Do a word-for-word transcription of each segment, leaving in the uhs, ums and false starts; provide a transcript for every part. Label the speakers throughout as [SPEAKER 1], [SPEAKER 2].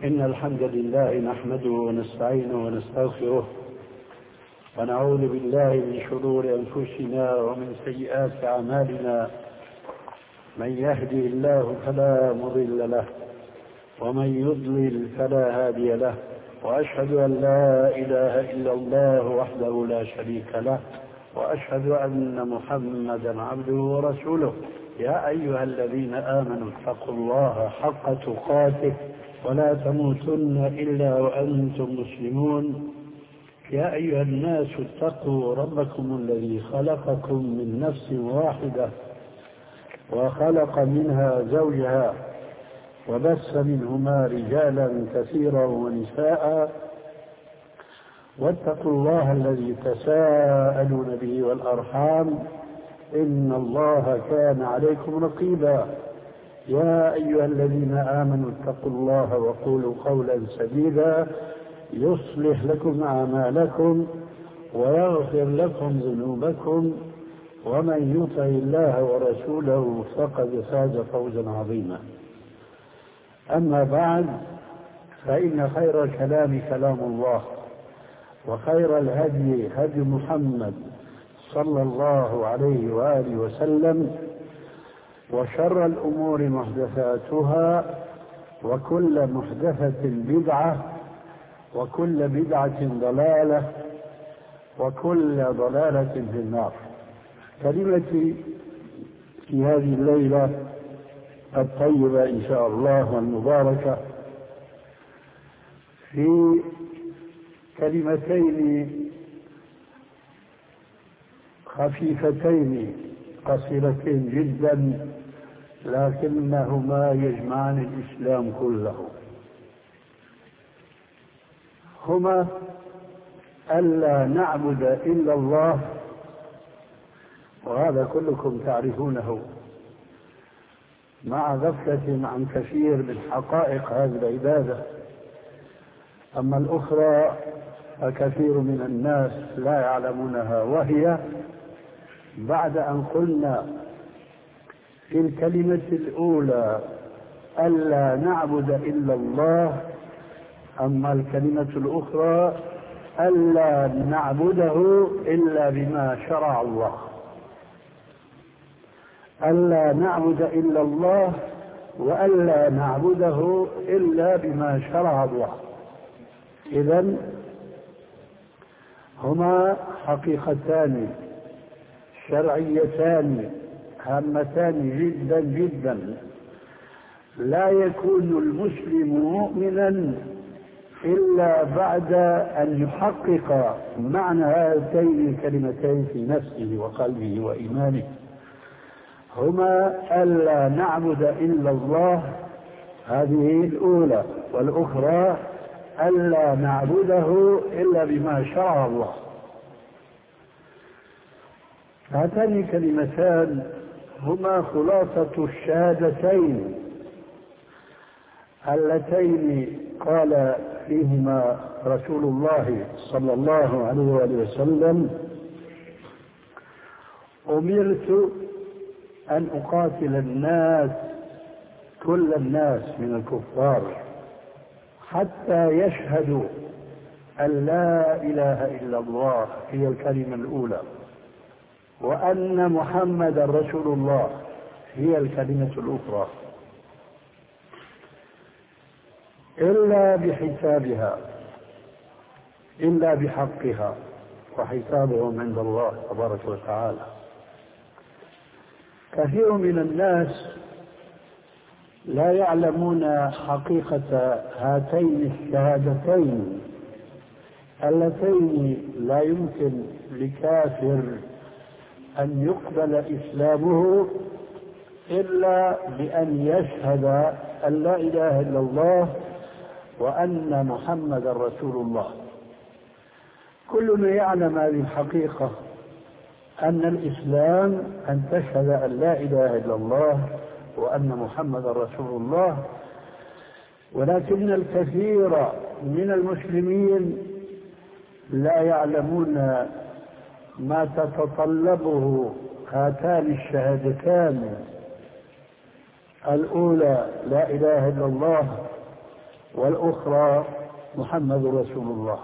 [SPEAKER 1] إن الحمد لله نحمده ونستعينه ونستغفره ونعوذ بالله من شرور أنفسنا ومن سيئات أعمالنا. من يهدي الله فلا مضل له ومن يضلل فلا هادي له، وأشهد أن لا إله إلا الله وحده لا شريك له، وأشهد أن محمدا عبده ورسوله. يا أيها الذين آمنوا اتقوا الله حق تقاته ولا تموتن إلا وأنتم مسلمون. يا أيها الناس اتقوا ربكم الذي خلقكم من نفس واحدة وخلق منها زوجها وبث منهما رجالا كثيرا ونساء، واتقوا الله الذي تساءلون به والأرحام إن الله كان عليكم رقيبا. يا أيها الذين آمنوا اتقوا الله وقولوا قولا سديدا يصلح لكم أعمالكم ويغفر لكم ذنوبكم، ومن يطع الله ورسوله فقد فاز فوزا عظيما. أما بعد، فإن خير الكلام كلام الله، وخير الهدي هدي محمد صلى الله عليه وآله وسلم، وشر الأمور محدثاتها، وكل محدثة بدعة، وكل بدعة ضلالة، وكل ضلالة في النار. كلمتي في هذه الليلة الطيبة إن شاء الله والمباركة في كلمتين خفيفتين قصيرتين جدا، لكنهما يجمعان الإسلام كله. هما ألا نعبد إلا الله، وهذا كلكم تعرفونه مع غفلة عن كثير من حقائق هذه العبادة. أما الأخرى فكثير من الناس لا يعلمونها، وهي بعد أن قلنا في الكلمة الأولى ألا نعبد إلا الله، أما الكلمة الأخرى ألا نعبده إلا بما شرع الله. ألا نعبد إلا الله وألا نعبده إلا بما شرع الله. إذن هما حقيقتان شرعيتان هامتان جدا جدا. لا يكون المسلم مؤمنا إلا بعد أن يحقق معنى هاتين الكلمتين في نفسه وقلبه وإيمانه. هما ألا نعبد إلا الله، هذه الأولى، والأخرى ألا نعبده إلا بما شرع الله. هاتان الكلمتان هما خلاصة الشهادتين اللتين قال فيهما رسول الله صلى الله عليه وآله وسلم: أمرت أن أقاتل الناس كل الناس من الكفار حتى يشهدوا أن لا إله إلا الله هي الكلمة الأولى، وأن محمد رسول الله هي الكلمة الأخرى، إلا بحسابها، إلا بحقها، وحسابهم عند الله تبارك وتعالى. كثير من الناس لا يعلمون حقيقة هاتين الشهادتين اللتين لا يمكن لكافر أن يقبل إسلامه إلا بأن يشهد أن لا إله إلا الله وأن محمد رسول الله. كلنا يعلم هذه الحقيقة، أن الإسلام أن تشهد أن لا إله إلا الله وأن محمد رسول الله، ولكن الكثير من المسلمين لا يعلمون ما تتطلبه هاتان الشهادتان، الأولى لا إله إلا الله، والأخرى محمد رسول الله.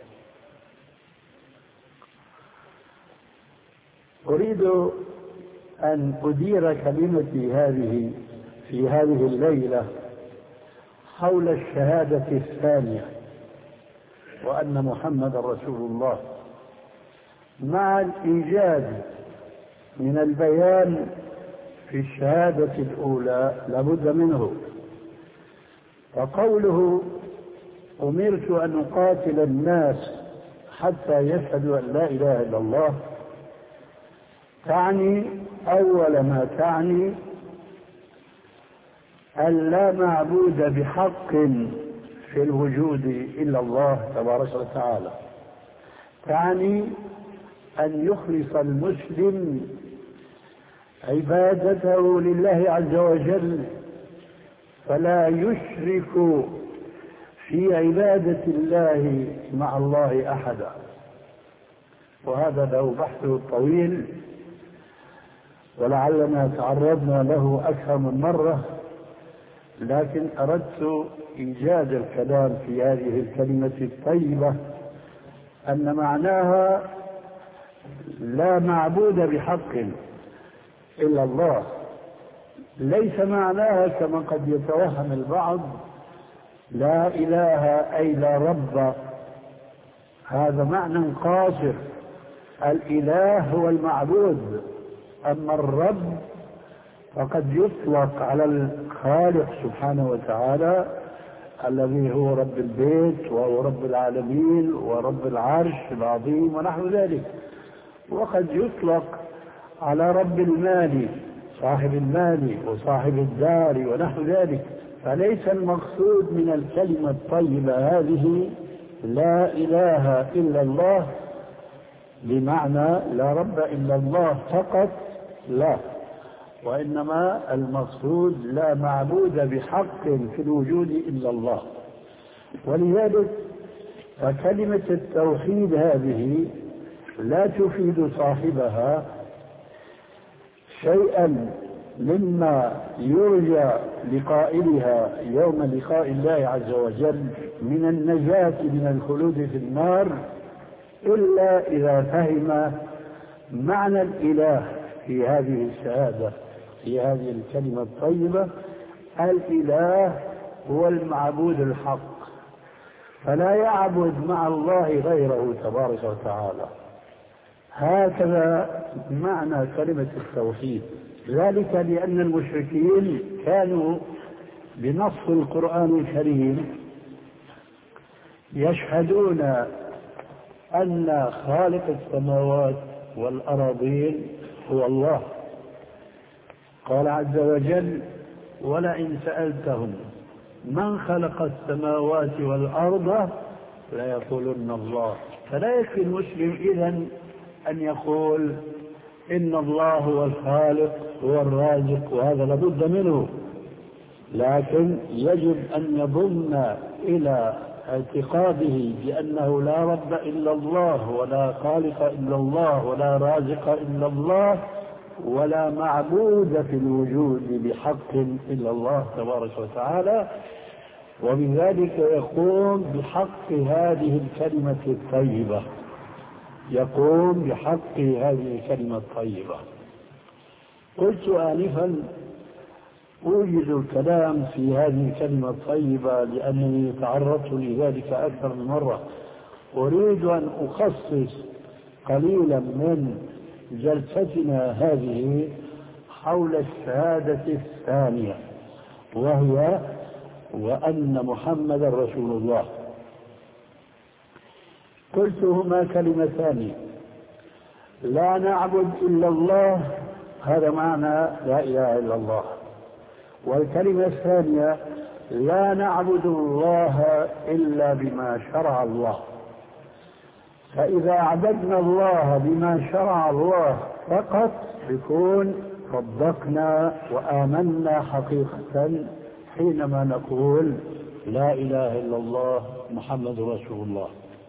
[SPEAKER 1] أريد أن أدير كلمتي هذه في هذه الليلة حول الشهادة الثانية وأن محمد رسول الله، مع الإيجاز من البيان في الشهادة الأولى لابد منه. فقوله أمرت أن أقاتل الناس حتى يشهدوا أن لا إله إلا الله تعني أول ما تعني أن لا معبود بحق في الوجود إلا الله تبارك وتعالى، تعني أن يخلص المسلم عبادته لله عز وجل، فلا يشرك في عبادة الله مع الله أحدا. وهذا له بحث طويل ولعلنا تعرضنا له أكثر من مرة، لكن أردت إيجاز الكلام في هذه الكلمة الطيبة أن معناها لا معبود بحق إلا الله، ليس معناها كما قد يتوهم البعض لا إله أي لا رب، هذا معنى قاصر. الإله هو المعبود، أما الرب فقد يطلق على الخالق سبحانه وتعالى الذي هو رب البيت وهو رب العالمين ورب العرش العظيم ونحو ذلك، وقد يطلق على رب المال صاحب المال وصاحب الدار ونحو ذلك. فليس المقصود من الكلمة الطيبة هذه لا إله إلا الله بمعنى لا رب إلا الله فقط، لا، وإنما المقصود لا معبود بحق في الوجود إلا الله. ولذلك فكلمة التوحيد هذه لا تفيد صاحبها شيئا مما يرجى لقائلها يوم لقاء الله عز وجل من النجاة من الخلود في النار، إلا إذا فهم معنى الإله في هذه الشهادة، في هذه الكلمة الطيبة. الإله هو المعبود الحق، فلا يعبد مع الله غيره تبارك وتعالى. هكذا معنى كلمة التوحيد. ذلك لأن المشركين كانوا بنص القرآن الكريم يشهدون أن خالق السماوات والأراضين هو الله. قال عز وجل ولئن سألتهم من خلق السماوات والأرض ليقولن الله. فلا يكفي المسلم إذن أن يقول إن الله هو الخالق هو الرازق، وهذا لابد منه، لكن يجب أن يضم إلى اعتقاده بأنه لا رب إلا الله ولا خالق إلا الله ولا رازق إلا الله ولا معبود في الوجود بحق إلا الله تبارك وتعالى، وبذلك يقوم بحق هذه الكلمة الطيبة، يقوم بحق هذه الكلمة الطيبة. قلت آنفا أوجد الكلام في هذه الكلمة الطيبة لأنني تعرضت لذلك أكثر من مرة. أريد أن أخصص قليلا من جلستنا هذه حول الشهادة الثانية، وهي وأن محمد رسول الله. قلت هما كلمتان، لا نعبد إلا الله، هذا معنى لا إله إلا الله. والكلمة الثانية لا نعبد الله إلا بما شرع الله. فإذا عبدنا الله بما شرع الله فقط يكون صدقنا وآمنا حقيقة حينما نقول لا إله إلا الله محمد رسول الله.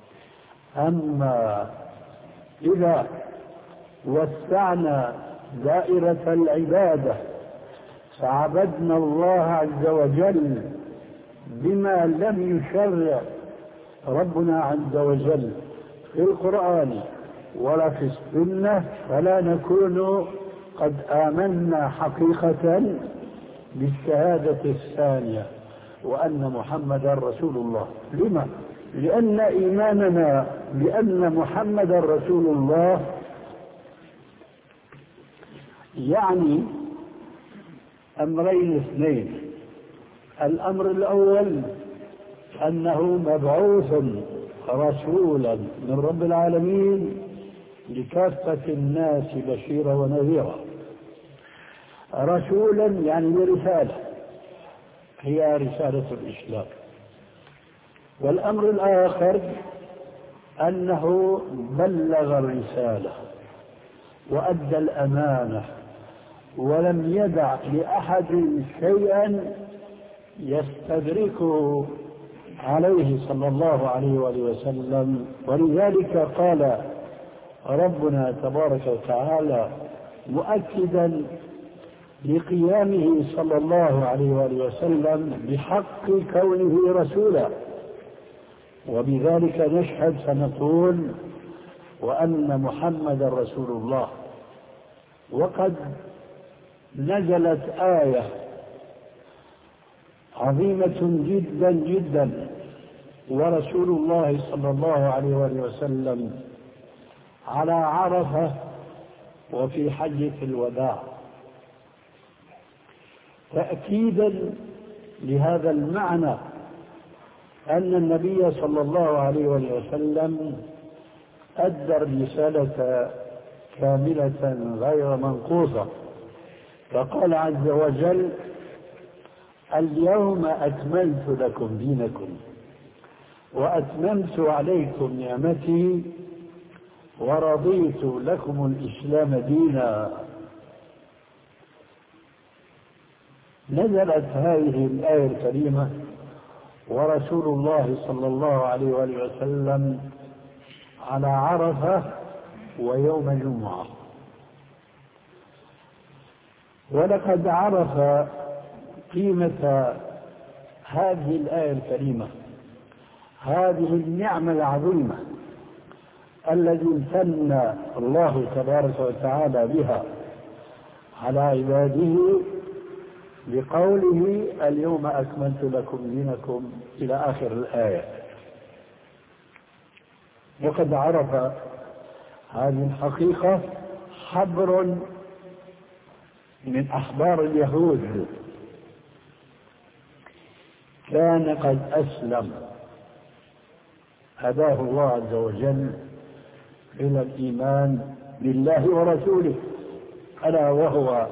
[SPEAKER 1] أما إذا وسعنا دائرة العبادة فعبدنا الله عز وجل بما لم يشرع ربنا عز وجل في القرآن ولا في السنة فلا نكون قد آمنا حقيقة بالشهادة الثانية وأن محمدا رسول الله. لما؟ لأن إيماننا بأن محمدا رسول الله يعني أمرين اثنين. الأمر الأول أنه مبعوث رسولا من رب العالمين لكافة الناس بشيرا ونذيرا، رسولا يعني برسالة هي رسالة الإسلام. والأمر الآخر أنه بلغ الرسالة وأدى الأمانة ولم يدع لأحد شيئا يستدركه عليه صلى الله عليه وآله وسلم. ولذلك قال ربنا تبارك وتعالى مؤكدا لقيامه صلى الله عليه وآله وسلم بحق كونه رسولا، وبذلك نشهد فنقول وأن محمد رسول الله. وقد نزلت آية عظيمة جدا جدا ورسول الله صلى الله عليه وآله وسلم على عرفة وفي حجة الوداع تأكيدا لهذا المعنى أن النبي صلى الله عليه وآله وسلم أدى الرسالة كاملة غير منقوصة. فقال عز وجل اليوم أكملت لكم دينكم وأتممت عليكم نعمتي ورضيت لكم الإسلام دينا. نزلت هذه الآية الكريمة ورسول الله صلى الله عليه وآله وسلم على عرفة ويوم الجمعة. ولقد عرف قيمة هذه الآية الكريمة، هذه النعمة العظيمة التي امتن الله تبارك وتعالى بها على عباده بقوله اليوم أكملت لكم دينكم إلى آخر الآية. وقد عرف هذه الحقيقة حبر من أحبار اليهود كان قد أسلم، هداه الله عز وجل إلى الإيمان بالله ورسوله، ألا وهو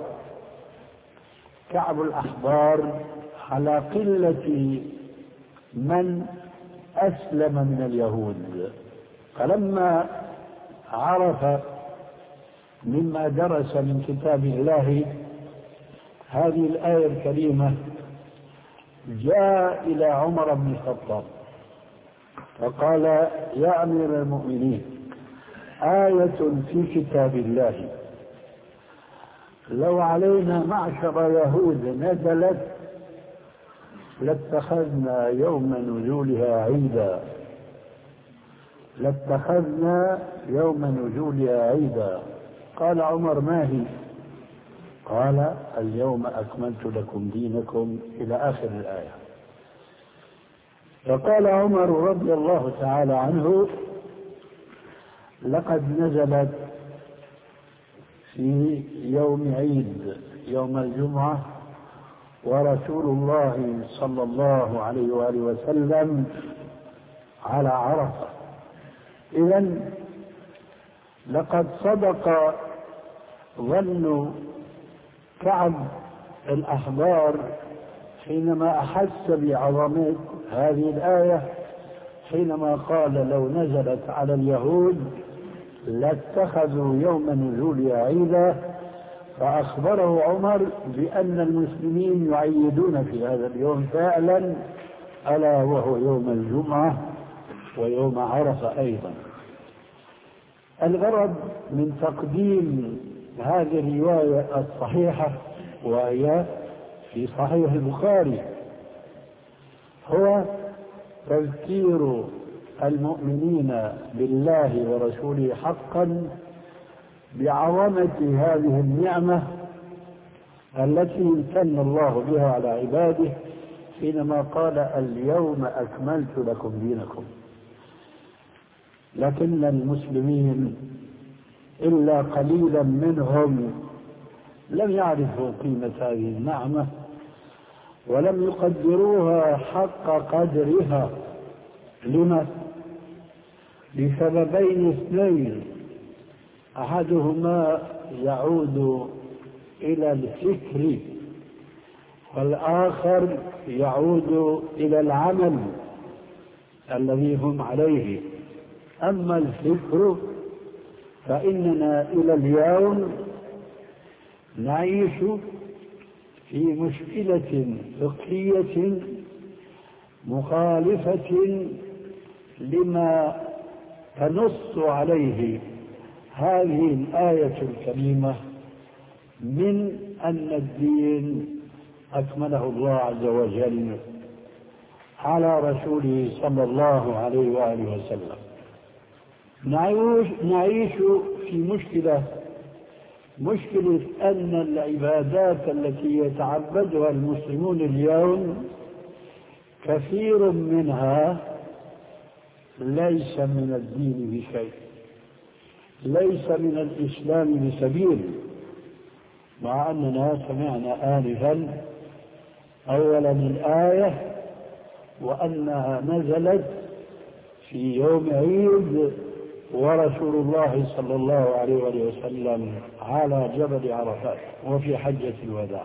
[SPEAKER 1] كعب الأحبار، على قلة من أسلم من اليهود. فلما عرف مما درس من كتاب الله هذه الآية الكريمة جاء إلى عمر بن الخطاب فقال يا أمير المؤمنين آية في كتاب الله لو علينا معشر يهود نزلت لاتخذنا يوم نزولها عيدا لاتخذنا يوم نزولها عيدا. قال عمر ما هي؟ قال اليوم أكملت لكم دينكم إلى آخر الآية. فقال عمر رضي الله تعالى عنه لقد نزلت في يوم عيد يوم الجمعة ورسول الله صلى الله عليه وآله وسلم على عرفة. إذن لقد صدق ظن كعب الأحبار حينما أحس بعظمة هذه الآية حينما قال لو نزلت على اليهود لاتخذوا يوم نزولها عيدا. فأخبره عمر بأن المسلمين يعيدون في هذا اليوم فعلا، ألا وهو يوم الجمعة ويوم عرفة أيضا. الغرض من تقديم هذه الرواية الصحيحة وهي في صحيح البخاري هو تذكير المؤمنين بالله ورسوله حقا بعظمة هذه النعمة التي امتن الله بها على عباده حينما قال اليوم أكملت لكم دينكم. لكن المسلمين إلا قليلا منهم لم يعرفوا قيمة هذه النعمة ولم يقدروها حق قدرها. لما؟ لسببين اثنين، أحدهما يعود إلى الفكر والآخر يعود إلى العمل الذي هم عليه. أما الفكر فإننا إلى اليوم نعيش في مشكلة فقهية مخالفة لما تنص عليه هذه الآية الكريمة من أن الدين أكمله الله عز وجل على رسوله صلى الله عليه وآله وسلم. نعيش, نعيش في مشكلة مشكلة أن العبادات التي يتعبدها المسلمون اليوم كثير منها ليس من الدين بشيء، ليس من الإسلام بسبيل، مع أننا سمعنا آنفا أولا الآية وأنها نزلت في يوم عيد ورسول الله صلى الله عليه وسلم على جبل عرفات وفي حجة الوداع.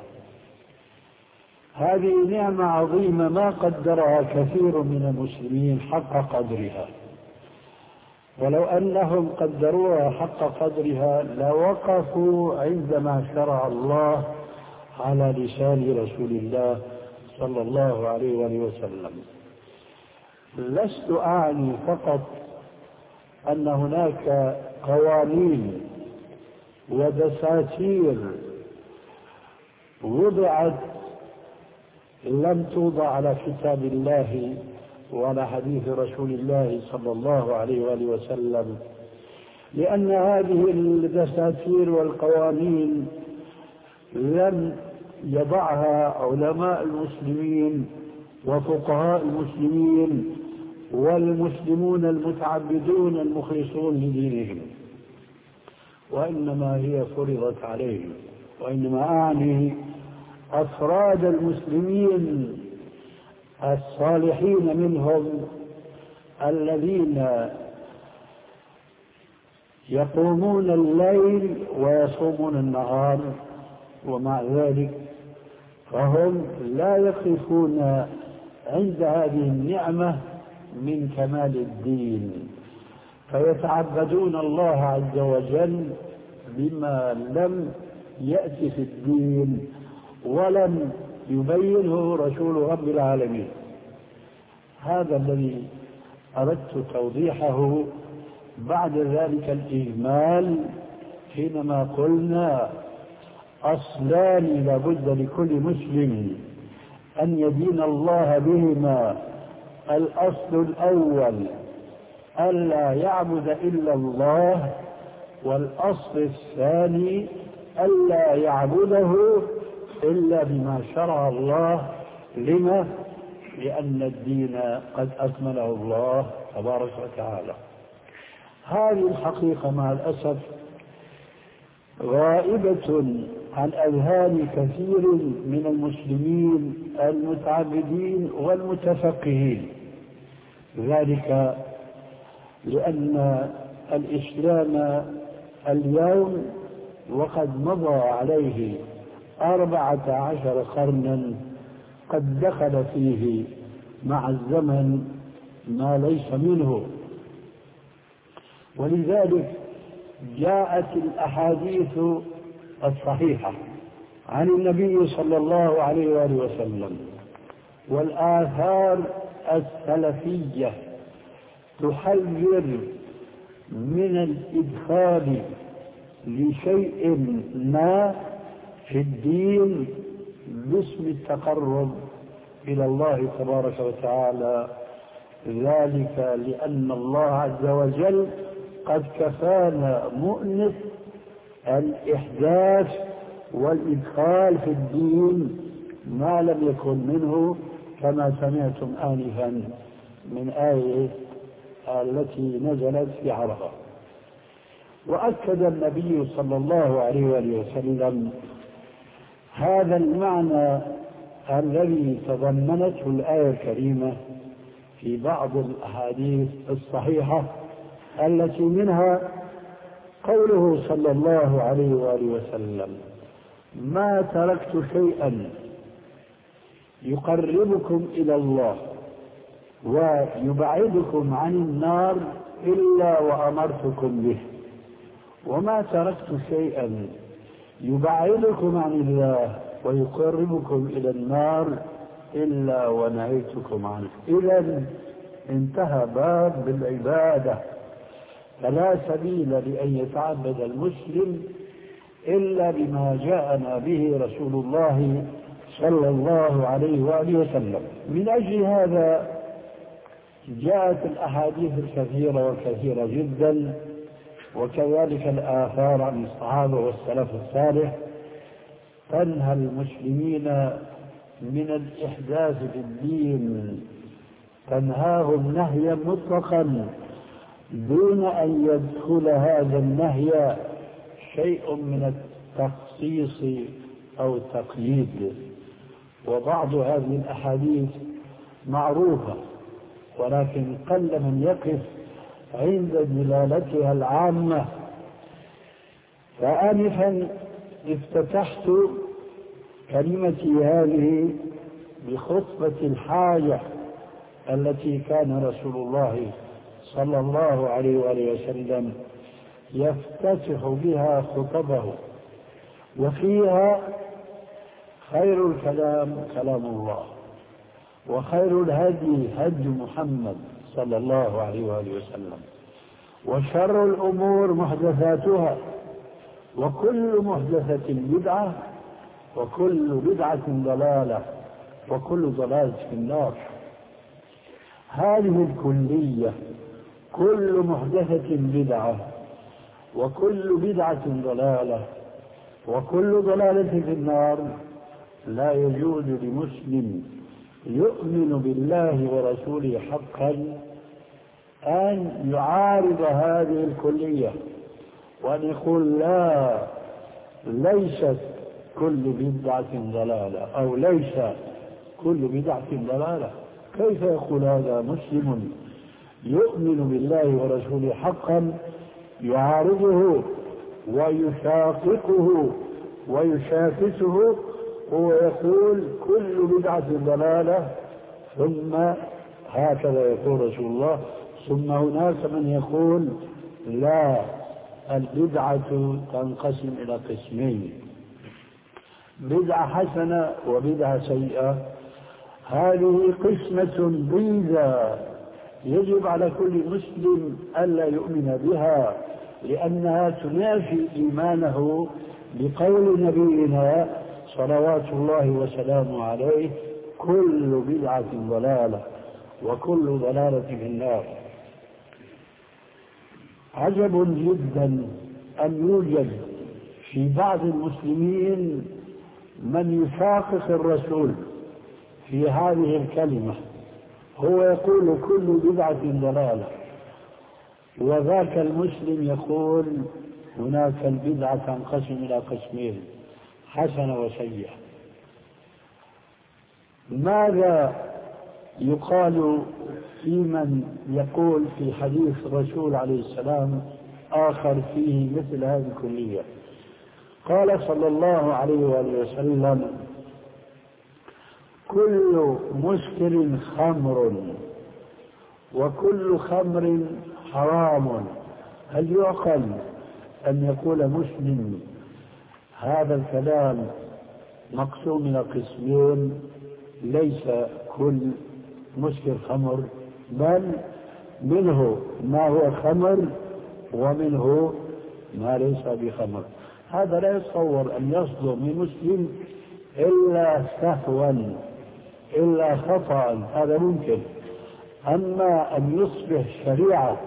[SPEAKER 1] هذه نعمة عظيمة ما قدرها كثير من المسلمين حق قدرها، ولو أنهم قدروها حق قدرها لوقفوا عندما شرع الله على لسان رسول الله صلى الله عليه وسلم. لست أعني فقط أن هناك قوانين ودساتير وضعت لم توضع على كتاب الله وعلى حديث رسول الله صلى الله عليه وآله وسلم، لأن هذه الدساتير والقوانين لم يضعها علماء المسلمين وفقهاء المسلمين والمسلمون المتعبدون المخلصون لدينهم، وإنما هي فرضت عليهم. وإنما أعني أفراد المسلمين الصالحين منهم الذين يقومون الليل ويصومون النهار، ومع ذلك فهم لا يقفون عند هذه النعمة من كمال الدين، فيتعبدون الله عز وجل بما لم يأتي في الدين ولم يبينه رسول رب العالمين. هذا الذي أردت توضيحه بعد ذلك الإجمال حينما قلنا أصلان لابد لكل مسلم أن يدين الله بهما. الأصل الأول ألا يعبد إلا الله، والأصل الثاني ألا يعبده إلا بما شرع الله. لما؟ لأن الدين قد أكمله الله تبارك وتعالى. هذه الحقيقة مع الأسف غائبة عن أذهان كثير من المسلمين المتعبدين والمتفقهين، ذلك لأن الإسلام اليوم وقد مضى عليه أربعة عشر قرنا قد دخل فيه مع الزمن ما ليس منه، ولذلك جاءت الأحاديث الصحيحة عن النبي صلى الله عليه وآله وسلم والآثار السلفية تحذر من الإدخال لشيء ما في الدين باسم التقرب إلى الله تبارك وتعالى، ذلك لأن الله عز وجل قد كفانا مؤنس الإحداث والإدخال في الدين ما لم يكن منه، كما سمعتم آنفا من آية التي نزلت في عرفة. وأكد النبي صلى الله عليه وسلم هذا المعنى الذي تضمنته الآية الكريمة في بعض الأحاديث الصحيحة، التي منها قوله صلى الله عليه وآله وسلم: ما تركت شيئا يقربكم إلى الله ويبعدكم عن النار إلا وأمرتكم به، وما تركت شيئا يبعدكم عن الله ويقربكم إلى النار إلا ونهيتكم عنه. إذا انتهى باب بالعبادة، فلا سبيل لأن يتعبد المسلم إلا بما جاءنا به رسول الله صلى الله عليه وآله وسلم. من أجل هذا جاءت الأحاديث الكثيرة والكثيرة جدا، وكذلك الآثار عن الصحابة والسلف الصالح تنهى المسلمين من الإحداث في الدين، تنهاهم نهيا مطلقا دون أن يدخل هذا النهي شيء من التخصيص أو التقييد. وبعض هذه الأحاديث معروفة، ولكن قل من يقف عند دلالتها العامة. فآنفا افتتحت كلمتي هذه بخطبة الحاجة التي كان رسول الله صلى الله عليه وآله وسلم يفتتح بها خطبه، وفيها خير الكلام كلام الله، وخير الهدي هدي محمد صلى الله عليه وآله وسلم، وشر الأمور محدثاتها، وكل محدثة بدعة، وكل بدعة ضلالة، وكل ضلالة في النار. هذه الكلية: كل محدثة بدعة، وكل بدعة ضلالة، وكل ضلالة في النار، لا يجوز لمسلم يؤمن بالله ورسوله حقا أن يعارض هذه الكلية وأن يقول لا، ليست كل بدعة ضلالة، أو ليس كل بدعة ضلالة. كيف يقول هذا مسلم يؤمن بالله ورسوله حقا يعارضه ويشاققه ويشاكسه ويقول كل بدعة ضلالة، ثم هكذا يقول رسول الله، ثم هناك من يقول لا، البدعة تنقسم إلى قسمين: بدعة حسنة وبدعة سيئة. هذه قسمة ضيزى يجب على كل مسلم ألا يؤمن بها، لأنها تنافي إيمانه بقول نبينا صلوات الله وسلامه عليه: كل بدعة ضلالة، وكل ضلالة في النار. عجب جدا أن يوجد في بعض المسلمين من يشاقق الرسول في هذه الكلمة، هو يقول كل بدعة ضلالة، وذاك المسلم يقول هناك البدعة تنقسم إلى قسمين: حسنة وسيئة. ماذا يقال في من يقول في حديث الرسول عليه السلام آخر فيه مثل هذه الكلية؟ قال صلى الله عليه وآله وسلم: كل مسكر خمر، وكل خمر حرام. هل يعقل أن يقول مسلم هذا الكلام مقسوم إلى قسمين؟ ليس كل مسكر خمر، بل منه ما هو خمر ومنه ما ليس بخمر. هذا لا يتصور أن يصدر من مسلم إلا سهوا، إلا خطأ هذا ممكن. أما أن يصبح شريعة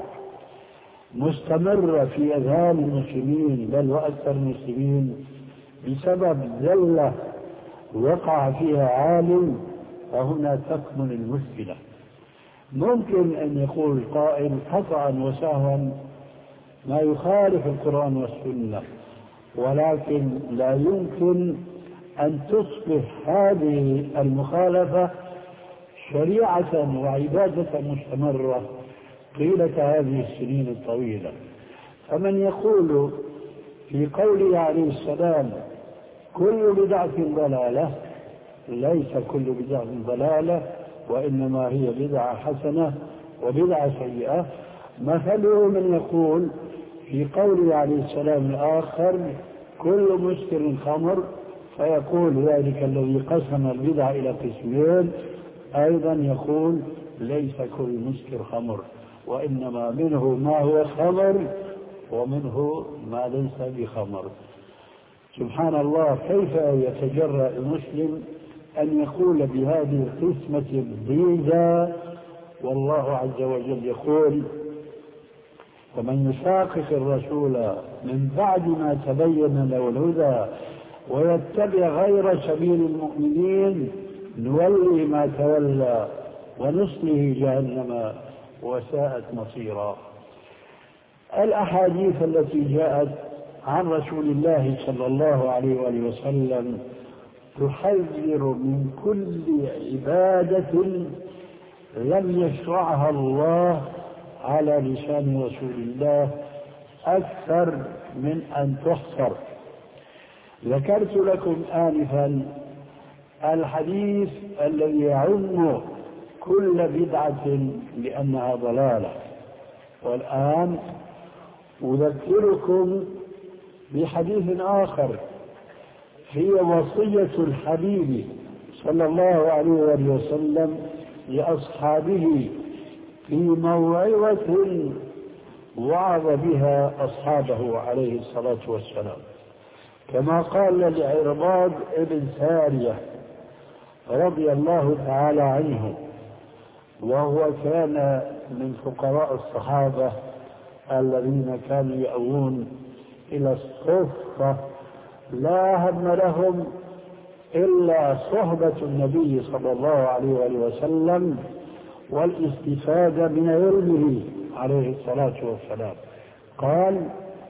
[SPEAKER 1] مستمرة في أذهان المسلمين بل وأكثر المسلمين بسبب زلة وقع فيها عالم، فهنا تكمن المشكلة. ممكن أن يقول قائل خطأ وسهوا ما يخالف القرآن والسنة، ولكن لا يمكن أن تصبح هذه المخالفة شريعة وعبادة مستمرة طيلة هذه السنين الطويلة. فمن يقول في قوله عليه السلام كل بدعة ضلالة، ليس كل بدعة ضلالة، وإنما هي بدعة حسنة وبدعة سيئة. مثله من يقول في قوله عليه السلام الآخر كل مسكر خمر، فيقول ذلك الذي قسم البدع إلى قسمين أيضا يقول ليس كل مسكر خمر، وإنما منه ما هو خمر ومنه ما ليس بخمر. سبحان الله، كيف يتجرأ المسلم أن يقول بهذه القسمة الضيزة؟ والله عز وجل يقول ومن يشاقق الرسول من بعد ما تبين له الهدى ويتبع غير سبيل المؤمنين نولي ما تولى ونصله جهنم وساءت مصيرا. الأحاديث التي جاءت عن رسول الله صلى الله عليه وآله وسلم تحذر من كل عبادة لم يشرعها الله على لسان رسول الله أكثر من أن تحصر. ذكرت لكم آنفا الحديث الذي يعم كل بدعة لأنها ضلالة، والآن أذكركم بحديث آخر هي وصية الحبيب صلى الله عليه وسلم لأصحابه في موعظة وعظ بها أصحابه عليه الصلاة والسلام، كما قال لعرباض ابن سارية رضي الله تعالى عنه، وهو كان من فقراء الصحابة الذين كانوا يأوون إلى الصفة لا هم لهم إلا صحبة النبي صلى الله عليه وسلم والاستفادة من علمه عليه الصلاة والسلام. قال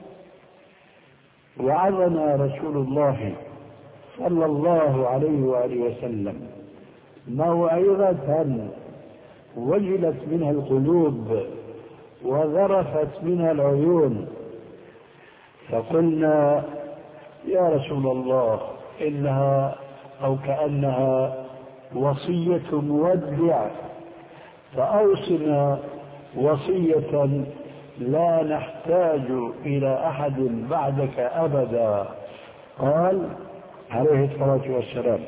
[SPEAKER 1] وعظنا رسول الله صلى الله عليه وآله وسلم موعظة وجلت منها القلوب وذرفت منها العيون، فقلنا يا رسول الله إنها أو كأنها وصية مودع، فأوصنا وصية لا نحتاج إلى أحد بعدك أبدا. قال عليه الصلاة والسلام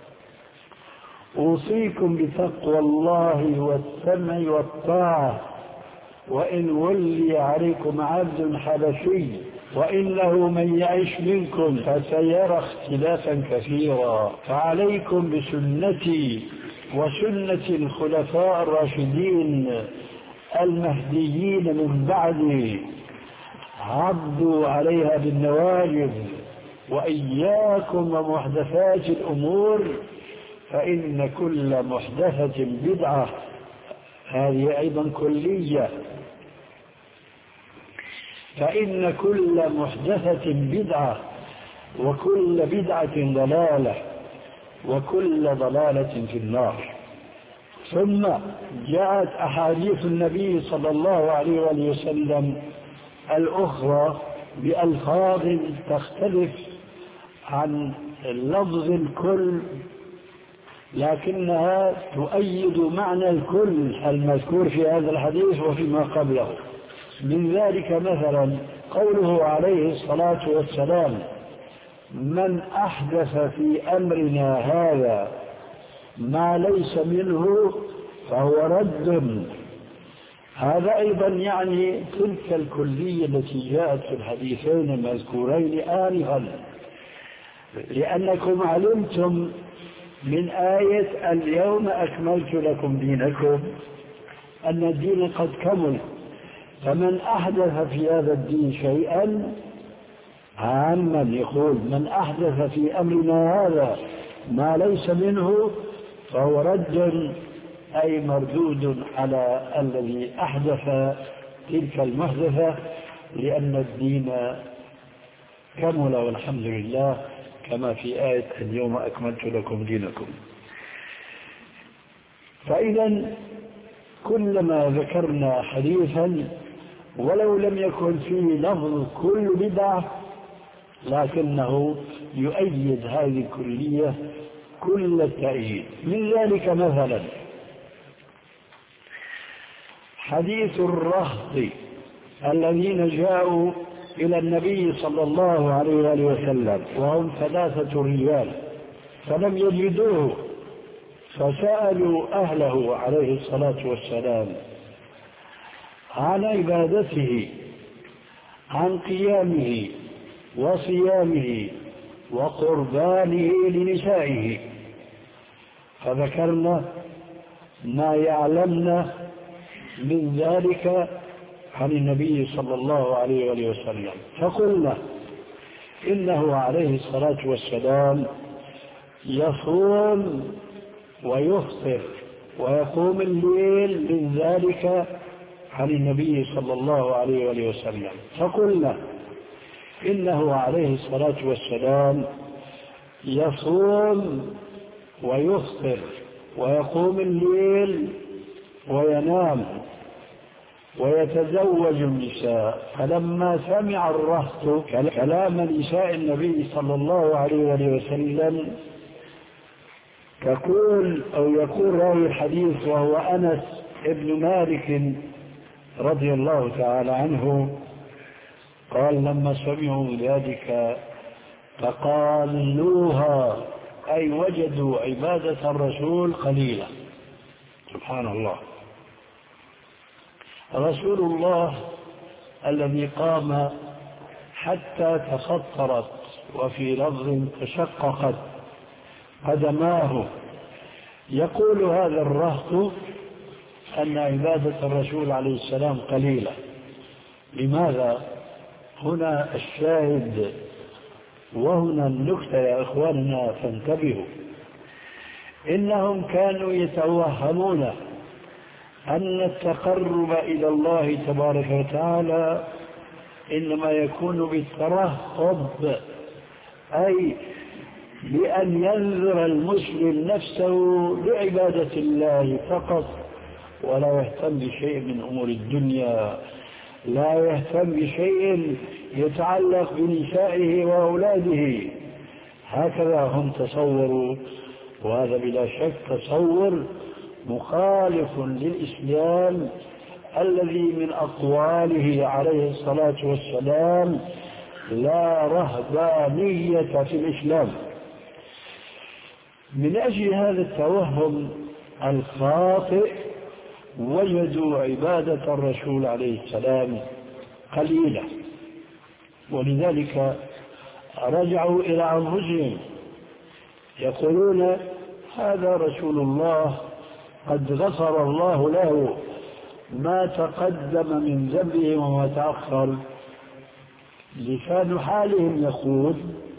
[SPEAKER 1] أوصيكم بتقوى الله والسمع والطاعة وإن ولي عليكم عبد حبشي وإنه من يعش منكم فسيرى اختلافا كثيرا، فعليكم بسنتي وسنة الخلفاء الراشدين المهديين من بعدي عضوا عليها بالنواجذ وإياكم ومحدثات الأمور فإن كل محدثة بدعة، هذه أيضا كلية، فإن كل محدثة بدعة وكل بدعة ضلالة وكل ضلالة في النار. ثم جاءت أحاديث النبي صلى الله عليه وسلم الأخرى بألفاظ تختلف عن لفظ الكل، لكنها تؤيد معنى الكل المذكور في هذا الحديث وفيما قبله. من ذلك مثلا قوله عليه الصلاة والسلام من أحدث في أمرنا هذا ما ليس منه فهو رد. هذا أيضا يعني تلك الكلية التي جاءت في الحديثين المذكورين آنفا، لأنكم علمتم من آية اليوم أكملت لكم دينكم أن الدين قد كمل، فمن أحدث في هذا الدين شيئا عاما يقول من أحدث في أمرنا هذا ما ليس منه فهو رد أي مردود على الذي أحدث تلك المحدثة، لأن الدين كمل والحمد لله، كما في آية اليوم أكملت لكم دينكم. فإذا كلما ذكرنا حديثا ولو لم يكن فيه لفظ كل بدعة لكنه يؤيد هذه الكلية كل التأييد. من ذلك مثلا حديث الرهط الذين جاءوا إلى النبي صلى الله عليه وآله وسلم وهم ثلاثة رجال فلم يجدوه، فسألوا أهله عليه الصلاة والسلام عن عبادته، عن قيامه وصيامه وقربانه لنسائه، فذكرنا ما يعلمنا من ذلك عن النبي صلى الله عليه وآله وسلم، فقلنا إنه عليه الصلاة والسلام يصوم ويفطر ويقوم الليل، من ذلك عن النبي صلى الله عليه وآله وسلم. فقلنا إنه عليه الصلاة والسلام يصوم ويفطر ويقوم الليل وينام ويتزوج النساء، فلما سمع الرهط كلام نساء النبي صلى الله عليه وآله وسلم تقول أو يقول راوي الحديث وهو أنس ابن مالك رضي الله تعالى عنه قال لما سمعوا ذلك فقالوها أي وجدوا عبادة الرسول قليلة. سبحان الله، رسول الله الذي قام حتى تخطرت وفي لفظ تشققت قدماه، يقول هذا الرهط أن عبادة الرسول عليه السلام قليلة. لماذا؟ هنا الشاهد وهنا النكتة يا إخواننا، فانتبهوا. إنهم كانوا يتوهمون أن التقرب إلى الله تبارك وتعالى إنما يكون بالترهب، أي بأن ينذر المسلم نفسه لعبادة الله فقط ولا يهتم بشيء من أمور الدنيا، لا يهتم بشيء يتعلق بنسائه وأولاده. هكذا هم تصوروا، وهذا بلا شك تصور مخالف للإسلام الذي من أقواله عليه الصلاة والسلام لا رهبانية في الإسلام. من أجل هذا التوهم الخاطئ وجدوا عبادة الرسول عليه السلام قليلة، ولذلك رجعوا إلى أنفسهم يقولون هذا رسول الله قد غفر الله له ما تقدم من ذنبه وما تأخر. لسان حالهم يقول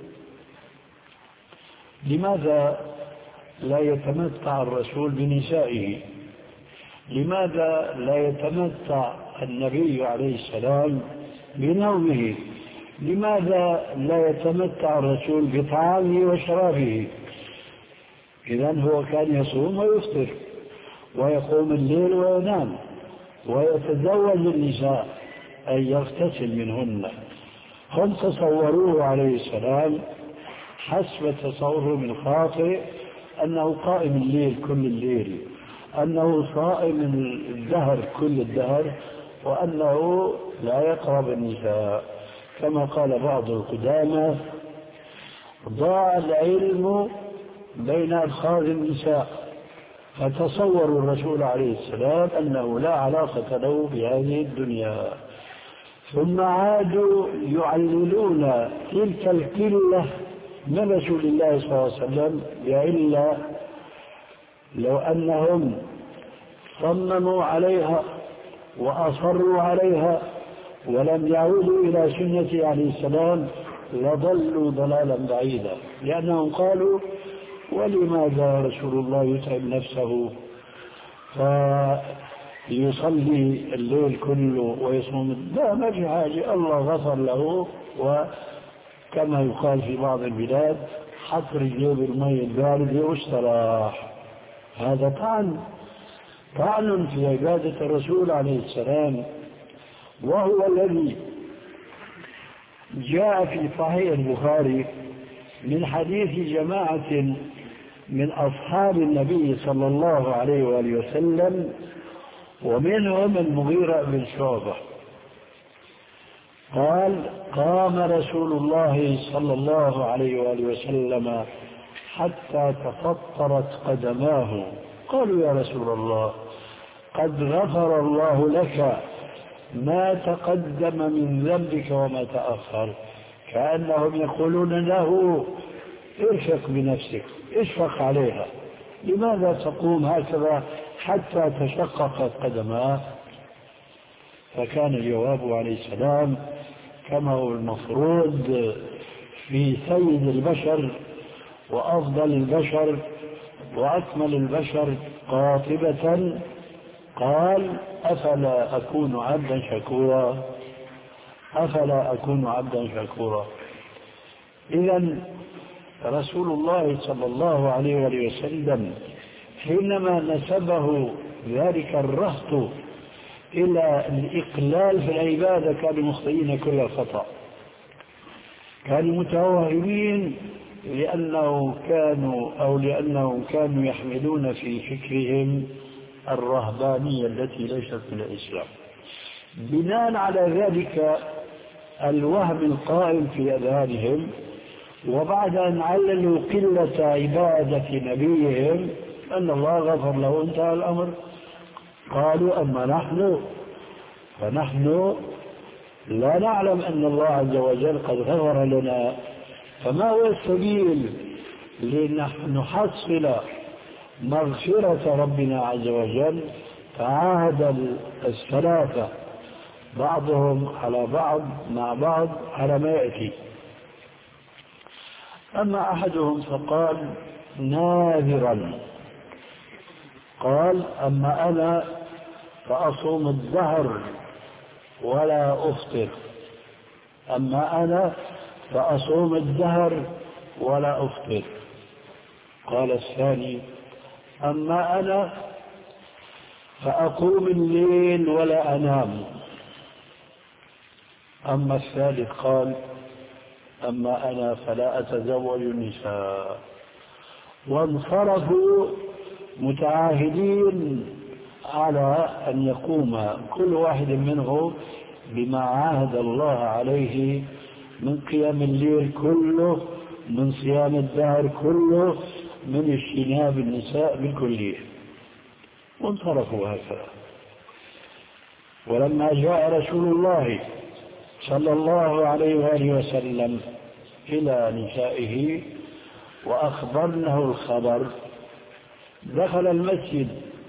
[SPEAKER 1] لماذا لا يتمتع الرسول بنسائه؟ لماذا لا يتمتع النبي عليه السلام بنومه؟ لماذا لا يتمتع الرسول بطعامه وشرابه؟ إذن هو كان يصوم ويفطر ويقوم الليل وينام ويتزوج النساء أي يغتسل منهن. هم تصوروه عليه السلام حسب تصورهم الخاطئ أنه قائم الليل كل الليل، أنه صائم الدهر كل الدهر، وأنه لا يقرب النساء. كما قال بعض القدامى ضاع العلم بين أدخال النساء، فتصوروا الرسول عليه السلام أنه لا علاقة له بهذه الدنيا، ثم عادوا يعللون تلك القلة من رسول الله صلى الله عليه وسلم، وإلا لو أنهم صمموا عليها وأصروا عليها ولم يعودوا إلى سنة عليه السلام لضلوا ضلالا بعيدا، لأنهم قالوا ولماذا رسول الله يتعب نفسه فيصلي الليل كله ويصوم؟ لا، ما في حاجة، الله غفر له، وكما يقال في بعض البلاد حط رجليه بالماء الباردة واستراح. هذا طعن طعن في عبادة الرسول عليه السلام، وهو الذي جاء في صحيح البخاري من حديث جماعة من أصحاب النبي صلى الله عليه وآله وسلم، ومنهم المغيرة بن شعبة قال: قام رسول الله صلى الله عليه وآله وسلم حتى تفطرت قدماه. قالوا: يا رسول الله، قد غفر الله لك ما تقدم من ذنبك وما تأخر. كأنهم يقولون له: ارفق بنفسك، اشفق عليها، لماذا تقوم هكذا حتى تشققت قدماه؟ فكان الجواب عليه السلام كما هو المفروض في سيد البشر وأفضل البشر وأكمل البشر قاطبة، قال: أفلا أكون عبدا شكورا، أفلا أكون عبدا شكورا. إذن رسول الله صلى الله عليه وسلم حينما نسبه ذلك الرهط إلى الإقلال في العبادة كانوا مخطئين كل الخطأ، كانوا متوهمين لأنه كانوا أو لأنهم كانوا يحملون في فكرهم الرهبانية التي ليست من الإسلام. بناء على ذلك الوهم القائم في أذهانهم، وبعد أن عللوا قلة عبادة نبيهم أن الله غفر له انتهى الأمر، قالوا: أما نحن فنحن لا نعلم أن الله عز وجل قد غفر لنا، فما هو السبيل لنحصل مغفرة ربنا عز وجل؟ فعاهد الثلاثة بعضهم على بعض مع بعض على ما يأتي. أما أحدهم فقال ناذرا، قال: أما أنا فأصوم الدهر ولا أفطر، أما أنا فأصوم الدهر ولا أفطر. قال الثاني: أما أنا فأقوم الليل ولا أنام. أما الثالث قال: أما أنا فلا أتزوج النساء. وانصرفوا متعاهدين على أن يقوم كل واحد منهم بما عاهد الله عليه من قيام الليل كله، من صيام الدهر كله، من اجتناب النساء بالكلية، وانصرفوا هكذا. ولما جاء رسول الله صلى الله عليه وآله وسلم إلى نسائه وأخبرنه الخبر، دخل المسجد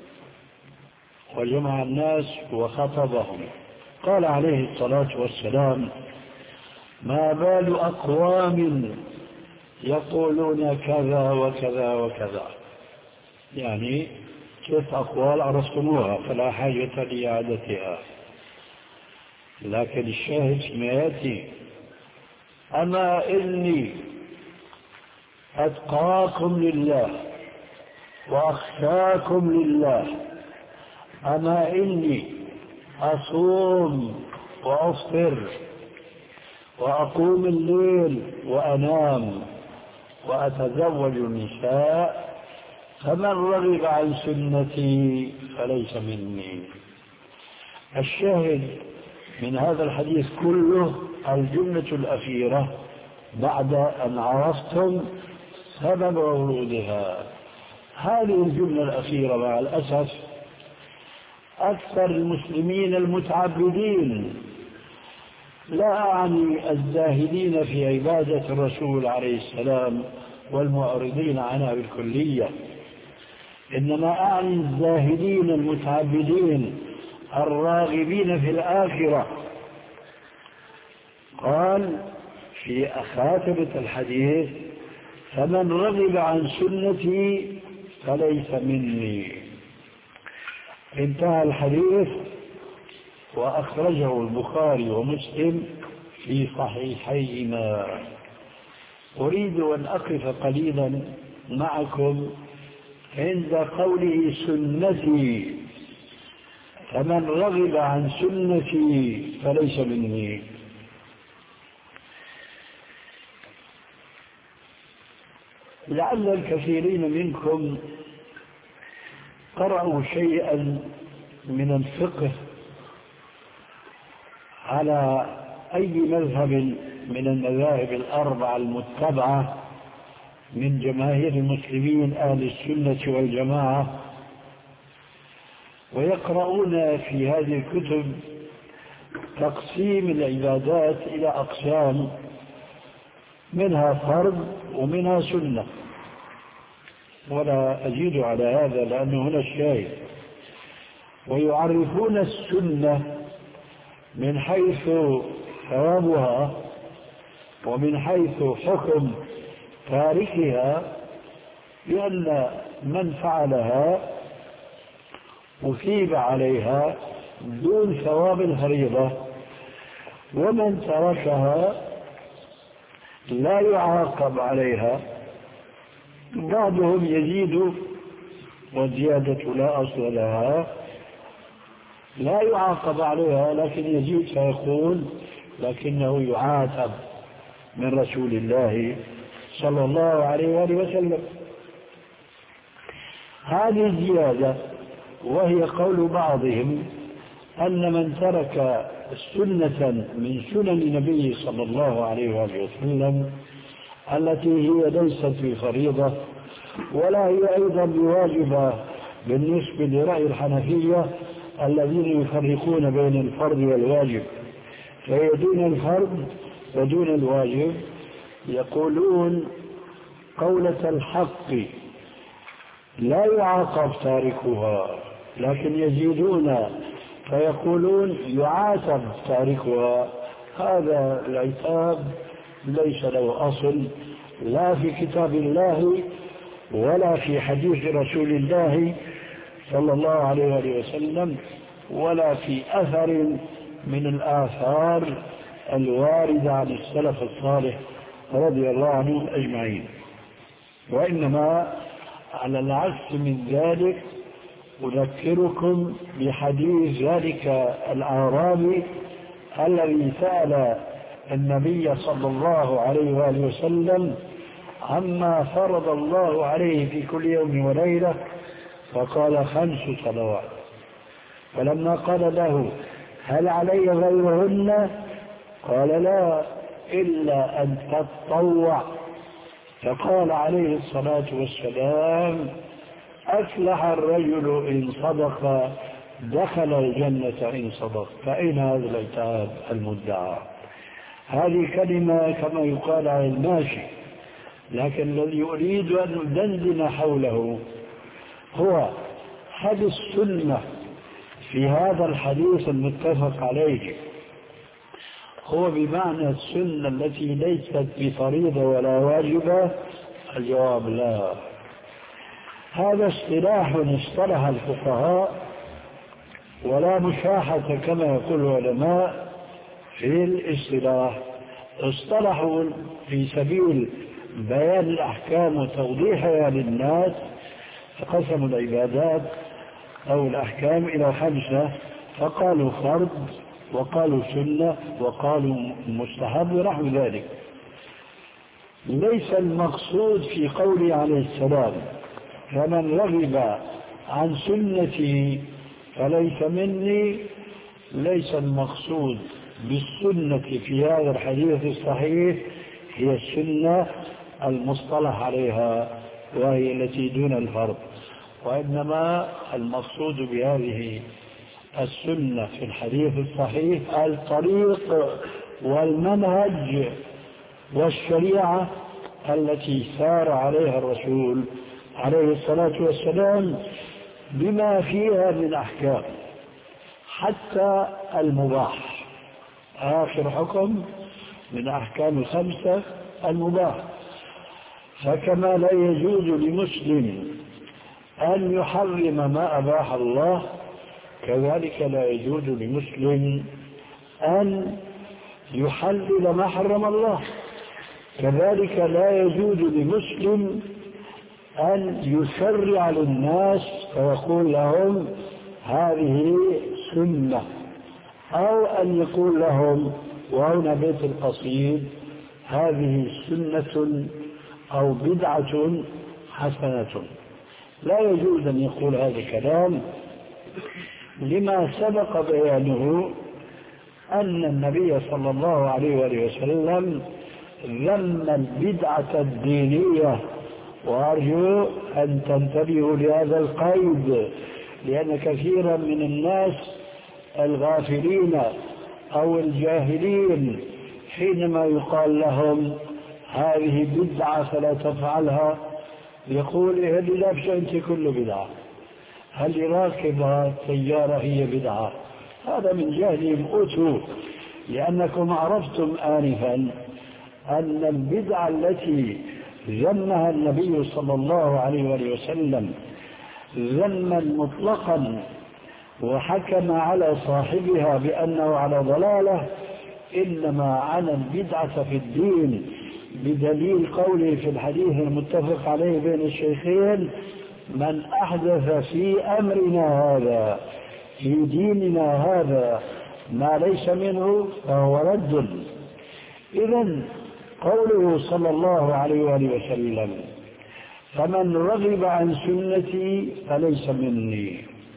[SPEAKER 1] وجمع الناس وخطبهم، قال عليه الصلاة والسلام: ما بال أقوام يقولون كذا وكذا وكذا، يعني كيف أقوال عرفتموها فلا حاجة لإعادتها، لكن الشاهد ما يأتي: أما إني أتقاكم لله وأخشاكم لله، أما إني أصوم وأفطر وأقوم الليل وأنام وأتزوج النساء، فمن رغب عن سنتي فليس مني. الشاهد من هذا الحديث كله الجملة الأخيرة بعد أن عرفتم سبب ورودها. هذه الجملة الأخيرة مع الأسف أكثر المسلمين المتعبدين لا أعني الزاهدين في عبادة الرسول عليه السلام والمعرضين عنها بالكلية، إنما أعني الزاهدين المتعبدين الراغبين في الآخرة. قال في خاتمة الحديث: فمن رغب عن سنتي فليس مني. انتهى الحديث، وأخرجه البخاري ومسلم في صحيحيهما. أريد أن أقف قليلا معكم عند قوله سنتي، فمن رغب عن سنتي فليس مني. لعل الكثيرين منكم قرأوا شيئا من الفقه على أي مذهب من المذاهب الأربعة المتبعة من جماهير المسلمين أهل السنة والجماعة، ويقرؤون في هذه الكتب تقسيم العبادات إلى أقسام، منها فرض ومنها سنة. ولا أزيد على هذا لأنه هنا الشاهد. ويعرفون السنة من حيث ثوابها ومن حيث حكم تاركها، لأن من فعلها أثيب عليها دون ثواب الفريضة، ومن تركها لا يعاقب عليها. بعضهم يزيد والزيادة لا أصل لها، لا يعاقب عليها لكن يزيد فيقول لكنه يعاتب من رسول الله صلى الله عليه وآله وسلم. هذه الزيادة، وهي قول بعضهم أن من ترك سنة من سنن النبي صلى الله عليه وآله وسلم التي هي ليست بفريضة ولا هي أيضا بواجبة بالنسبة لرأي الحنفية الذين يفرقون بين الفرض والواجب، فهي دون الفرض ودون الواجب. يقولون قولة الحق لا يعاقب تاركها، لكن يزيدون فيقولون يعاتب تاركها. هذا العتاب ليس له أصل لا في كتاب الله ولا في حديث رسول الله صلى الله عليه وسلم ولا في أثر من الآثار الواردة عن السلف الصالح رضي الله عنهم أجمعين. وإنما على العكس من ذلك أذكركم بحديث ذلك الأعرابي الذي سأل النبي صلى الله عليه وآله وسلم عما فرض الله عليه في كل يوم وليلة، فقال: خمس صلوات. فلما قال له: هل علي غيرهن؟ قال: لا، إلا أن تتطوع. فقال عليه الصلاة والسلام: أفلح الرجل إن صدق، دخل الجنة إن صدق. فأين هذا العتاب المدعى؟ هذه كلمة كما يقال على الماشي، لكن الذي أريد أن ندندن حوله هو هل السنة في هذا الحديث المتفق عليه هو بمعنى السنة التي ليست بفريضة ولا واجبة؟ الجواب لا. هذا اصطلاح اصطلح الفقهاء ولا مشاحة كما يقول العلماء في الاصطلاح، اصطلحوا في سبيل بيان الأحكام وتوضيحها للناس، فقسموا العبادات أو الأحكام إلى خمسة، فقالوا فرض وقالوا سنة وقالوا مستحب ونحو ذلك. ليس المقصود في قوله عليه السلام: فمن رغب عن سنتي فليس مني، ليس المقصود بالسنة في هذا الحديث الصحيح هي السنة المصطلح عليها وهي التي دون الفرض، وإنما المقصود بهذه السنة في الحديث الصحيح الطريق والمنهج والشريعة التي سار عليها الرسول عليه الصلاة والسلام بما فيها من أحكام، حتى المباح. آخر حكم من أحكام الخمسة المباح. فكما لا يجوز لمسلم أن يحرم ما أباح الله، كذلك لا يجوز لمسلم أن يحلل ما حرم الله. كذلك لا يجوز لمسلم أن يشرع للناس ويقول لهم هذه سنة، أو أن يقول لهم وهنا بيت القصيد هذه سنة أو بدعة حسنة. لا يجوز أن يقول هذا الكلام، لما سبق بيانه أن النبي صلى الله عليه وآله وسلم ذم البدعة الدينية. وأرجو أن تنتبهوا لهذا القيد، لأن كثيرا من الناس الغافلين أو الجاهلين حينما يقال لهم هذه بدعة فلا تفعلها يقول هل لابس أنت كل بدعة، هل راكب سيارة هي بدعة. هذا من جهلهم أتوا، لأنكم عرفتم آنفا أن البدعة التي ذمها النبي صلى الله عليه وآله وسلم ذما مطلقا وحكم على صاحبها بأنه على ضلالة، إنما عن البدعة في الدين بدليل قوله في الحديث المتفق عليه بين الشيخين من أحدث في أمرنا هذا في ديننا هذا ما ليس منه فهو رد. إذن قوله صلى الله عليه وآله وسلم فمن رغب عن سنتي فليس مني،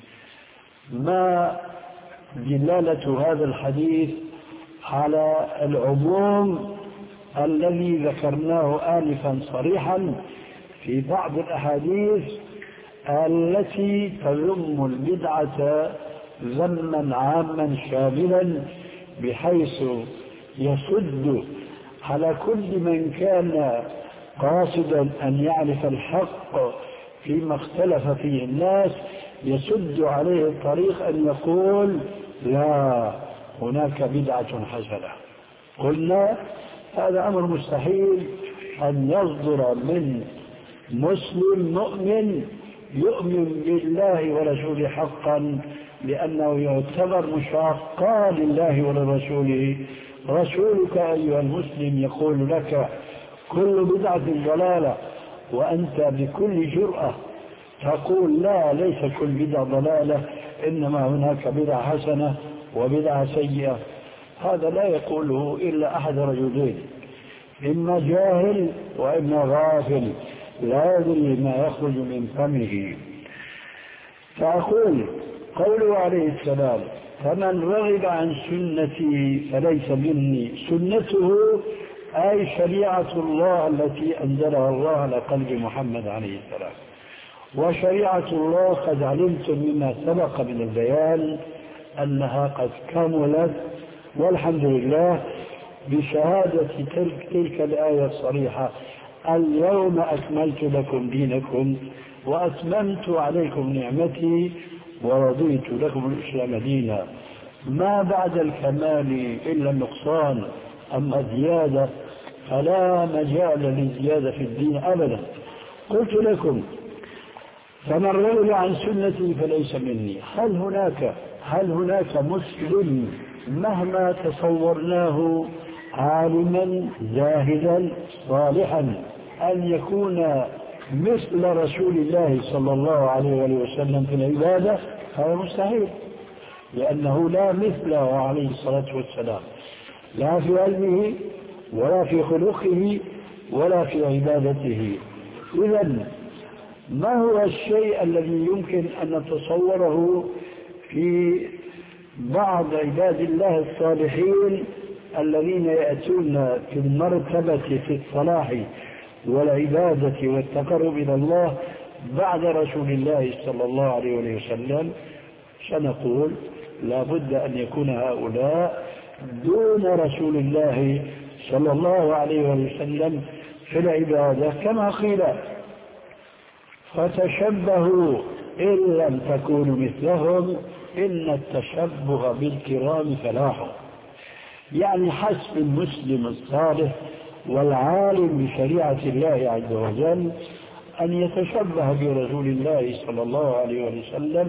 [SPEAKER 1] ما دلالة هذا الحديث على العموم الذي ذكرناه آنفا صريحا في بعض الأحاديث التي تذم البدعة ذما عاما شاملا، بحيث يسد على كل من كان قاصدا أن يعرف الحق فيما اختلف فيه الناس، يسد عليه الطريق أن يقول لا هناك بدعة حسنة. قلنا هذا أمر مستحيل أن يصدر من مسلم مؤمن يؤمن بالله ورسوله حقا، لأنه يعتبر مشاقا لله ولرسوله. رسولك أيها المسلم يقول لك كل بدعة ضلالة، وأنت بكل جرأة تقول لا ليس كل بدعة ضلالة، إنما هناك بدعة حسنة وبدعة سيئة. هذا لا يقوله إلا أحد رجلين، إما جاهل وإما غافل لا يدري ما يخرج من فمه. فأقول قوله عليه السلام فمن رغب عن سنتي فليس مني، سنته أي شريعة الله التي أنزلها الله على قلب محمد عليه السلام. وشريعة الله قد علمتم مما سبق من البيان أنها قد كملت، والحمد لله بشهادة تلك, تلك الآية الصريحة اليوم أكملت لكم دينكم وأتممت عليكم نعمتي ورضيت لكم الإسلام دينا. ما بعد الكمال إلا النقصان، أما زيادة فلا مجال للزيادة في الدين أبدا. قلت لكم فمن رغب عن سنتي فليس مني. هل هناك هل هناك مسلم مهما تصورناه عالما زاهدا صالحا أن يكون مثل رسول الله صلى الله عليه وسلم في العبادة؟ هذا مستحيل، لأنه لا مثله عليه الصلاة والسلام، لا في علمه ولا في خلقه ولا في عبادته. إذن ما هو الشيء الذي يمكن أن نتصوره في بعض عباد الله الصالحين الذين يأتون في المرتبة في الصلاح والعبادة والتقرب إلى الله بعد رسول الله صلى الله عليه وسلم؟ سنقول لا بد أن يكون هؤلاء دون رسول الله صلى الله عليه وسلم في العبادة كما قيل فتشبهوا إن لم تكونوا مثلهم إن التشبه بالكرام فلاح. يعني حسب المسلم الصالح والعالم بشريعة الله عز وجل أن يتشبه برسول الله صلى الله عليه وسلم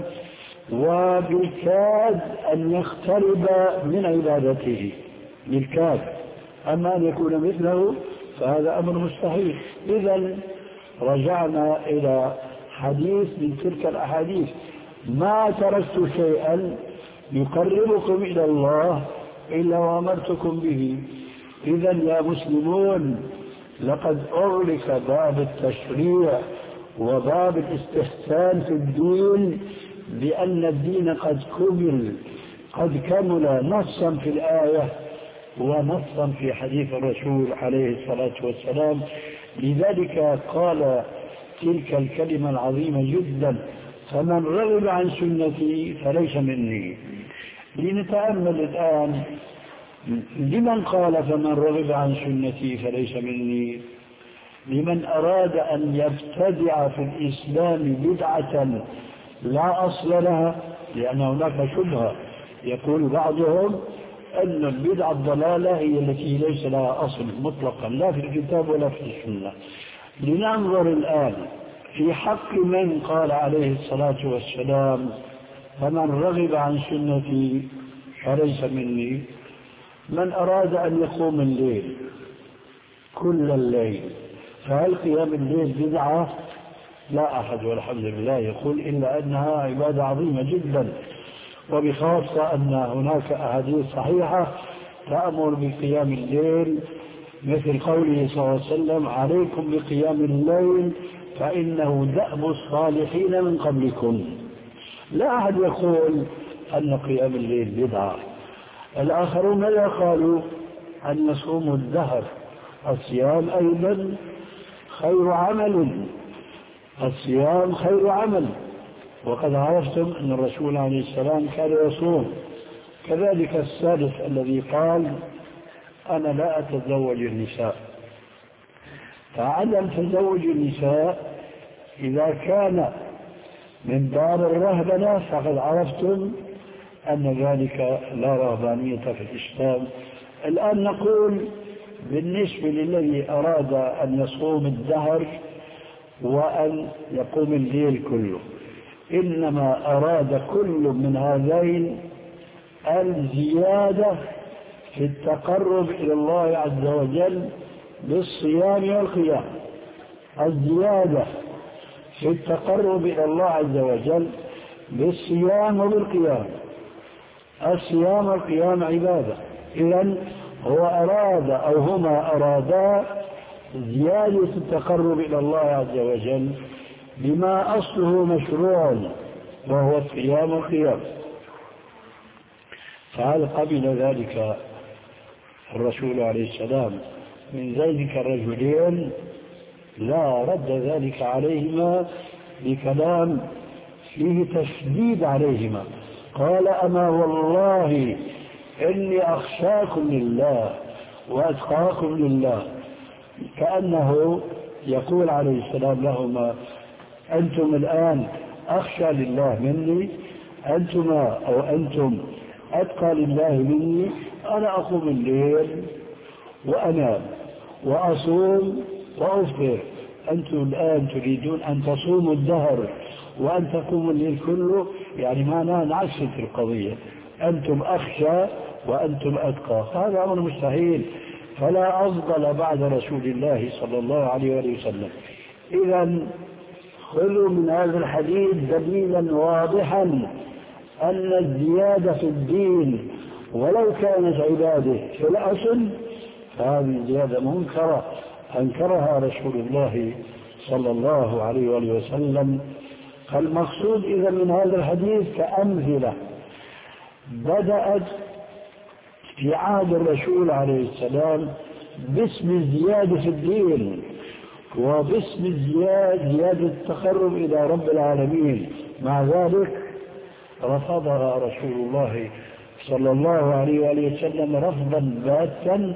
[SPEAKER 1] وبالكاد أن يقترب من عبادته بالكاد، أما أن يكون مثله فهذا أمر مستحيل. إذا رجعنا إلى حديث من تلك الأحاديث: ما تركت شيئا يقربكم إلى الله إلا وأمرتكم به. إذا يا مسلمون لقد أغلق باب التشريع وباب الاستحسان في الدين بأن الدين قد كمل قد كمل نصا في الآية ونصا في حديث الرسول عليه الصلاة والسلام. لذلك قال تلك الكلمة العظيمة جدا: فمن رغب عن سنتي فليس مني. لنتأمل الآن لمن قال فمن رغب عن سنتي فليس مني. لمن أراد أن يبتدع في الإسلام بدعة لا أصل لها، لأن هناك شبهة يقول بعضهم أن البدعة الضلالة هي التي ليس لها أصل مطلقا لا في الكتاب ولا في السنة. لننظر الآن في حق من قال عليه الصلاة والسلام فمن رغب عن سنتي فليس مني. من أراد أن يقوم الليل كل الليل، فهل قيام الليل بدعة؟ لا أحد والحمد لله يقول إلا أنها عبادة عظيمة جدا، وبخاصة أن هناك أحاديث صحيحة تأمر بقيام الليل، مثل قوله صلى الله عليه وسلم: عليكم بقيام الليل فإنه دأب الصالحين من قبلكم. لا أحد يقول أن قيام الليل بدعة. الآخرون ماذا قالوا؟ أن يصوموا الدهر. الصيام أيضا خير عمل، الصيام خير عمل، وقد عرفتم أن الرسول عليه السلام كان يصوم. كذلك الثالث الذي قال: أنا لا أتزوج النساء. فعدم تزوج النساء إذا كان من باب الرهبنة فقد عرفتم أن ذلك لا رهبانية في الإسلام. الآن نقول بالنسبة للذي أراد أن يصوم الدهر وأن يقوم الليل كله، إنما أراد كل من هذين الزيادة في التقرب إلى الله عز وجل بالصيام والقيام، الزيادة في التقرب إلى الله عز وجل بالصيام وبالقيام. الصيام والقيام عبادة. إذن هو أراد أو هما أرادا زيادة التقرب إلى الله عز وجل بما أصله مشروع وهو الصيام والقيام. فهل قبل ذلك الرسول عليه السلام من ذلك الرجلين؟ لا، رد ذلك عليهما بكلام فيه تشديد عليهما. قال: أما والله إني أخشاكم لله وأتقاكم لله. كأنه يقول عليه السلام لهما: أنتم الآن أخشى لله مني، أنتما أو أنتم أتقى لله مني. أنا أقوم الليل وأنام وأصوم وأفطر، أنتم الآن تريدون أن تصوموا الدهر وأن تقوموا الليل كله، يعني معناه نعكس في القضية، أنتم أخشى وأنتم أتقى، هذا أمر مستحيل. فلا أفضل بعد رسول الله صلى الله عليه وسلم. إذا خذوا من هذا الحديث دليلا واضحا أن الزيادة في الدين ولو كانت عبادة في الأصل فهذه زيادة منكرة أنكرها رسول الله صلى الله عليه وسلم. فالمقصود إذا من هذا الحديث كأمثلة بدأت في عهد الرسول عليه السلام باسم الزيادة في الدين وباسم الزيادة زيادة التقرب إلى رب العالمين، مع ذلك رفضها رسول الله صلى الله عليه وآله وسلم رفضا باتا،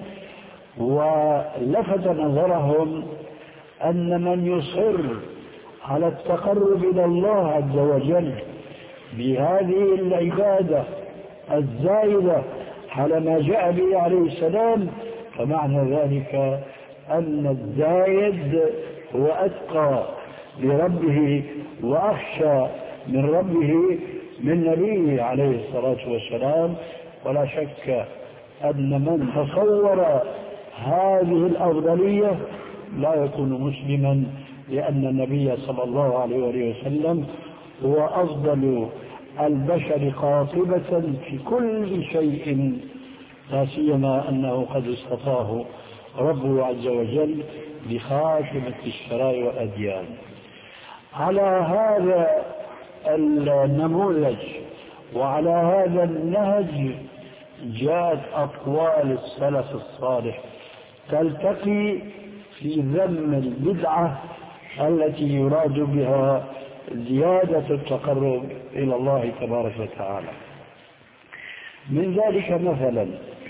[SPEAKER 1] ولفت نظرهم أن من يصر على التقرب إلى الله عز وجل بهذه العبادة الزائدة على ما جاء به عليه السلام، فمعنى ذلك أن الزايد هو أتقى لربه وأخشى من ربه من نبيه عليه الصلاة والسلام. ولا شك أن من تصور هذه الأفضلية لا يكون مسلما، لأن النبي صلى الله عليه وسلم هو أفضل البشر قاطبة في كل شيء، لا سيما أنه قد اصطفاه ربه عز وجل بخاتمة الشرائع والأديان. على هذا النموذج وعلى هذا النهج جاءت أقوال السلف الصالح تلتقي في ذم البدعة التي يراد بها زيادة التقرب إلى الله تبارك وتعالى. من ذلك مثلا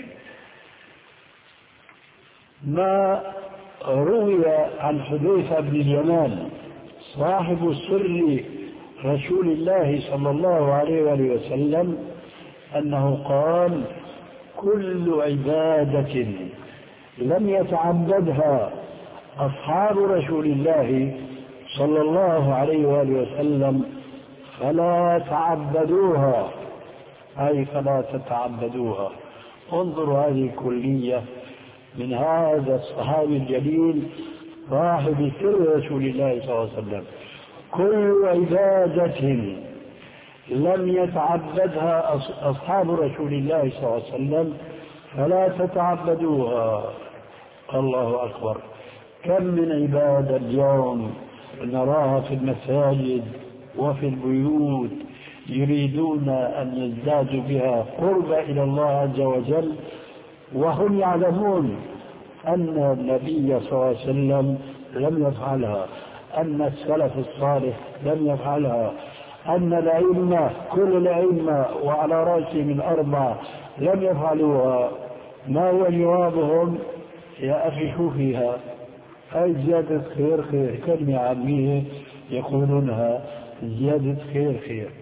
[SPEAKER 1] ما روي عن حذيفة بن اليمان صاحب سر رسول الله صلى الله عليه وآله وسلم أنه قال: كل عبادة لم يتعبدها أصحاب رسول الله صلى الله عليه وآله وسلم فلا تعبدوها، أي فلا تتعبدوها. انظروا هذه الكلية من هذا الصحابي الجليل صاحب سر رسول الله صلى الله عليه وسلم: كل عبادة لم يتعبدها أصحاب رسول الله صلى الله عليه وسلم فلا تتعبدوها. الله أكبر! كم من عبادة اليوم نراها في المساجد وفي البيوت يريدون أن يزدادوا بها قرب إلى الله عز وجل، وهم يعلمون أن النبي صلى الله عليه وسلم لم يفعلها، أن السلف الصالح لم يفعلها، أن الأئمة كل الأئمة وعلى رأسهم الأربعة لم يفعلوها. ما هو جوابهم؟ يا أخي شو فيها؟ هاي زيادة خير خير، كلمة عامية يقولونها: زيادة خير خير.